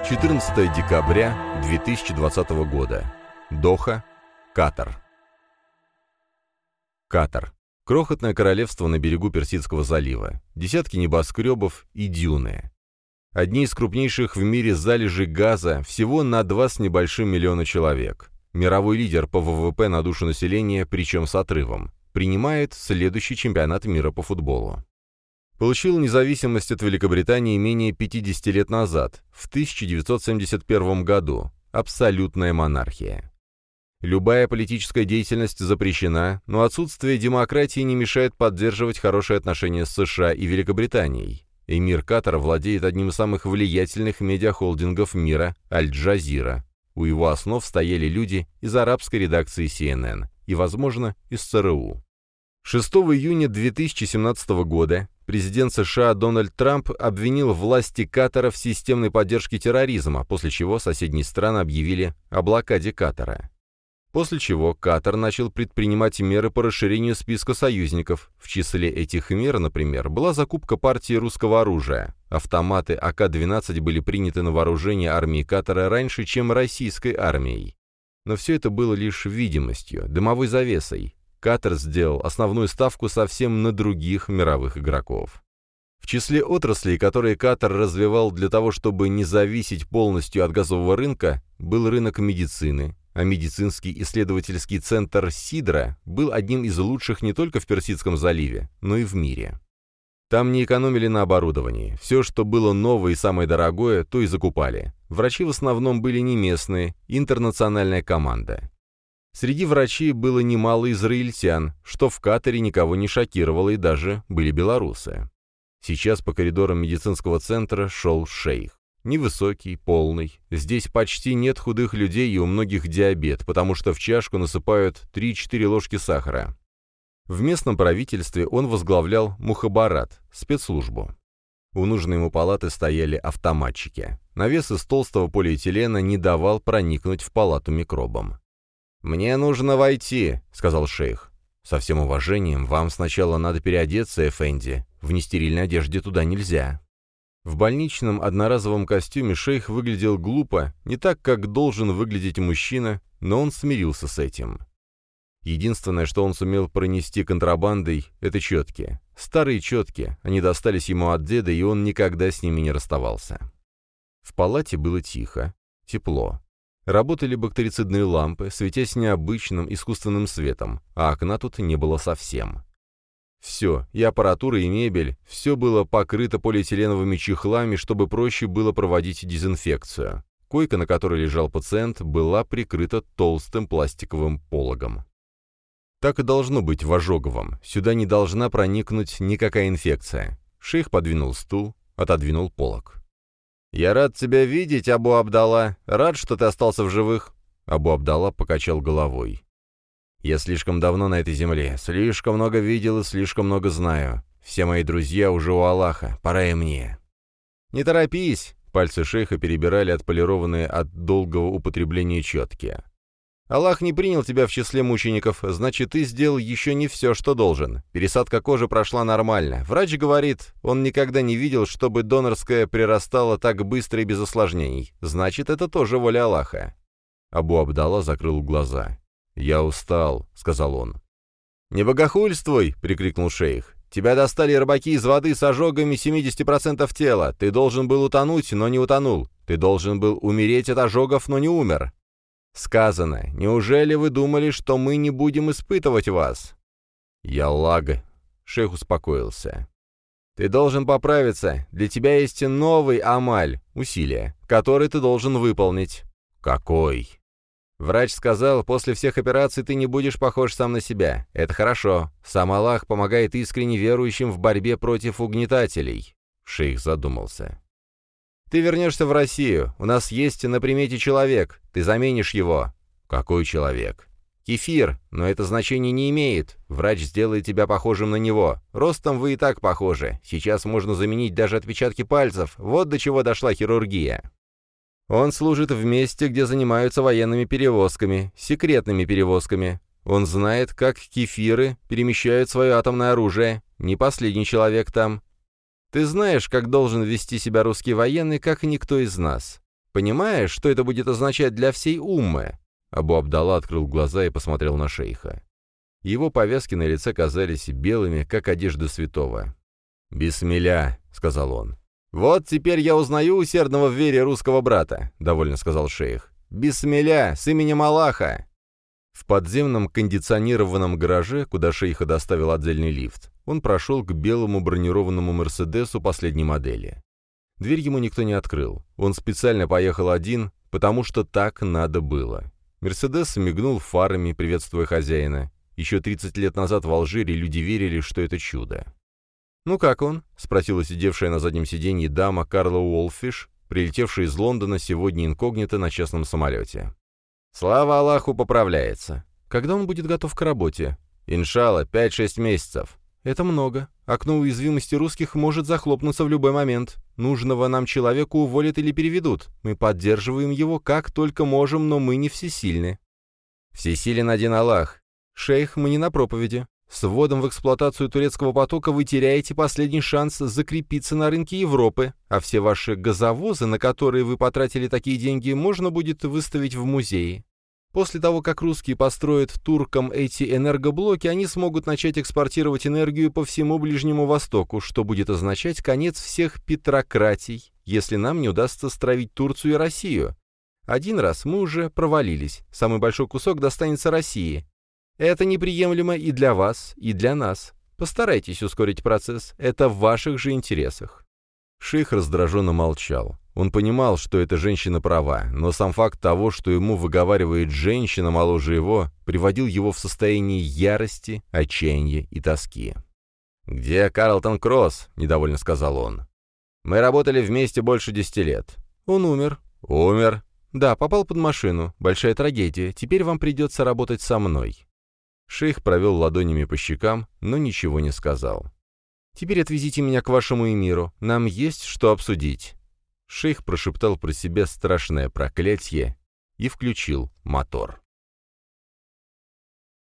14 декабря 2020 года. Доха, Катар. Катар. Крохотное королевство на берегу Персидского залива. Десятки небоскребов и дюны. Одни из крупнейших в мире залежей газа, всего на 2 с небольшим миллиона человек. Мировой лидер по ВВП на душу населения, причем с отрывом. Принимает следующий чемпионат мира по футболу. Получил независимость от Великобритании менее 50 лет назад, в 1971 году. Абсолютная монархия. Любая политическая деятельность запрещена, но отсутствие демократии не мешает поддерживать хорошие отношения с США и Великобританией. Эмир Катара владеет одним из самых влиятельных медиахолдингов мира – Аль-Джазира. У его основ стояли люди из арабской редакции CNN и, возможно, из ЦРУ. 6 июня 2017 года президент США Дональд Трамп обвинил власти Катара в системной поддержке терроризма, после чего соседние страны объявили о блокаде Катара. После чего Катар начал предпринимать меры по расширению списка союзников. В числе этих мер, например, была закупка партии русского оружия. Автоматы АК-12 были приняты на вооружение армии Катара раньше, чем российской армией. Но все это было лишь видимостью, дымовой завесой. Катар сделал основную ставку совсем на других мировых игроков. В числе отраслей, которые Катар развивал для того, чтобы не зависеть полностью от газового рынка, был рынок медицины, а медицинский исследовательский центр Сидра был одним из лучших не только в Персидском заливе, но и в мире. Там не экономили на оборудовании. Все, что было новое и самое дорогое, то и закупали. Врачи в основном были не местные, интернациональная команда. Среди врачей было немало израильтян, что в Катаре никого не шокировало, и даже были белорусы. Сейчас по коридорам медицинского центра шел шейх. Невысокий, полный. Здесь почти нет худых людей и у многих диабет, потому что в чашку насыпают 3-4 ложки сахара. В местном правительстве он возглавлял мухабарат, спецслужбу. У нужной ему палаты стояли автоматчики. Навес из толстого полиэтилена не давал проникнуть в палату микробам. «Мне нужно войти», — сказал шейх. «Со всем уважением, вам сначала надо переодеться, эфенди. В нестерильной одежде туда нельзя». В больничном одноразовом костюме шейх выглядел глупо, не так, как должен выглядеть мужчина, но он смирился с этим. Единственное, что он сумел пронести контрабандой, — это четки. Старые четки, они достались ему от деда, и он никогда с ними не расставался. В палате было тихо, тепло. Работали бактерицидные лампы, светясь необычным искусственным светом, а окна тут не было совсем. Все, и аппаратура, и мебель, все было покрыто полиэтиленовыми чехлами, чтобы проще было проводить дезинфекцию. Койка, на которой лежал пациент, была прикрыта толстым пластиковым пологом. Так и должно быть в ожоговом. Сюда не должна проникнуть никакая инфекция. Шейх подвинул стул, отодвинул полог. «Я рад тебя видеть, Абу Абдалла. Рад, что ты остался в живых». Абу Абдалла покачал головой. «Я слишком давно на этой земле, слишком много видел и слишком много знаю. Все мои друзья уже у Аллаха, пора и мне». «Не торопись», — пальцы шейха перебирали отполированные от долгого употребления четки. «Аллах не принял тебя в числе мучеников, значит, ты сделал еще не все, что должен. Пересадка кожи прошла нормально. Врач говорит, он никогда не видел, чтобы донорская прирастала так быстро и без осложнений. Значит, это тоже воля Аллаха». Абу Абдалла закрыл глаза. «Я устал», — сказал он. «Не богохульствуй!» — прикрикнул шейх. «Тебя достали рыбаки из воды с ожогами 70% тела. Ты должен был утонуть, но не утонул. Ты должен был умереть от ожогов, но не умер. Сказано, неужели вы думали, что мы не будем испытывать вас?» «Я лаг», — шейх успокоился. «Ты должен поправиться. Для тебя есть новый амаль, усилие, который ты должен выполнить». «Какой?» «Врач сказал, после всех операций ты не будешь похож сам на себя. Это хорошо. Сам Аллах помогает искренне верующим в борьбе против угнетателей». Шейх задумался. «Ты вернешься в Россию. У нас есть на примете человек. Ты заменишь его». «Какой человек?» «Кефир, но это значение не имеет. Врач сделает тебя похожим на него. Ростом вы и так похожи. Сейчас можно заменить даже отпечатки пальцев. Вот до чего дошла хирургия». Он служит в месте, где занимаются военными перевозками, секретными перевозками. Он знает, как кефиры перемещают свое атомное оружие. Не последний человек там. Ты знаешь, как должен вести себя русский военный, как никто из нас. Понимаешь, что это будет означать для всей уммы?» Абу Абдалла открыл глаза и посмотрел на шейха. Его повязки на лице казались белыми, как одежда святого. «Бисмилля», — сказал он. «Вот теперь я узнаю усердного в вере русского брата», — довольно сказал шейх. «Бисмилля, с именем Аллаха!» В подземном кондиционированном гараже, куда шейха доставил отдельный лифт, он прошел к белому бронированному «Мерседесу» последней модели. Дверь ему никто не открыл. Он специально поехал один, потому что так надо было. «Мерседес» мигнул фарами, приветствуя хозяина. Еще 30 лет назад в Алжире люди верили, что это чудо. «Ну как он?» — спросила сидевшая на заднем сиденье дама Карла Уолфиш, прилетевшая из Лондона сегодня инкогнито на частном самолете. «Слава Аллаху, поправляется. Когда он будет готов к работе?» «Иншалла, 5-6 месяцев». «Это много. Окно уязвимости русских может захлопнуться в любой момент. Нужного нам человека уволят или переведут. Мы поддерживаем его как только можем, но мы не всесильны». «Всесилен один Аллах». «Шейх, мы не на проповеди. С вводом в эксплуатацию турецкого потока вы теряете последний шанс закрепиться на рынке Европы, а все ваши газовозы, на которые вы потратили такие деньги, можно будет выставить в музее. После того, как русские построят туркам эти энергоблоки, они смогут начать экспортировать энергию по всему Ближнему Востоку, что будет означать конец всех петрократий, если нам не удастся стравить Турцию и Россию. Один раз мы уже провалились, самый большой кусок достанется России. Это неприемлемо и для вас, и для нас. Постарайтесь ускорить процесс, это в ваших же интересах». Шейх раздраженно молчал. Он понимал, что эта женщина права, но сам факт того, что ему выговаривает женщина моложе его, приводил его в состояние ярости, отчаяния и тоски. «Где Карлтон Кросс?» — недовольно сказал он. «Мы работали вместе больше 10 лет». «Он умер». «Умер?» «Да, попал под машину. Большая трагедия. Теперь вам придется работать со мной». Шейх провел ладонями по щекам, но ничего не сказал. «Теперь отвезите меня к вашему эмиру. Нам есть что обсудить». Шейх прошептал про себя страшное проклятие и включил мотор.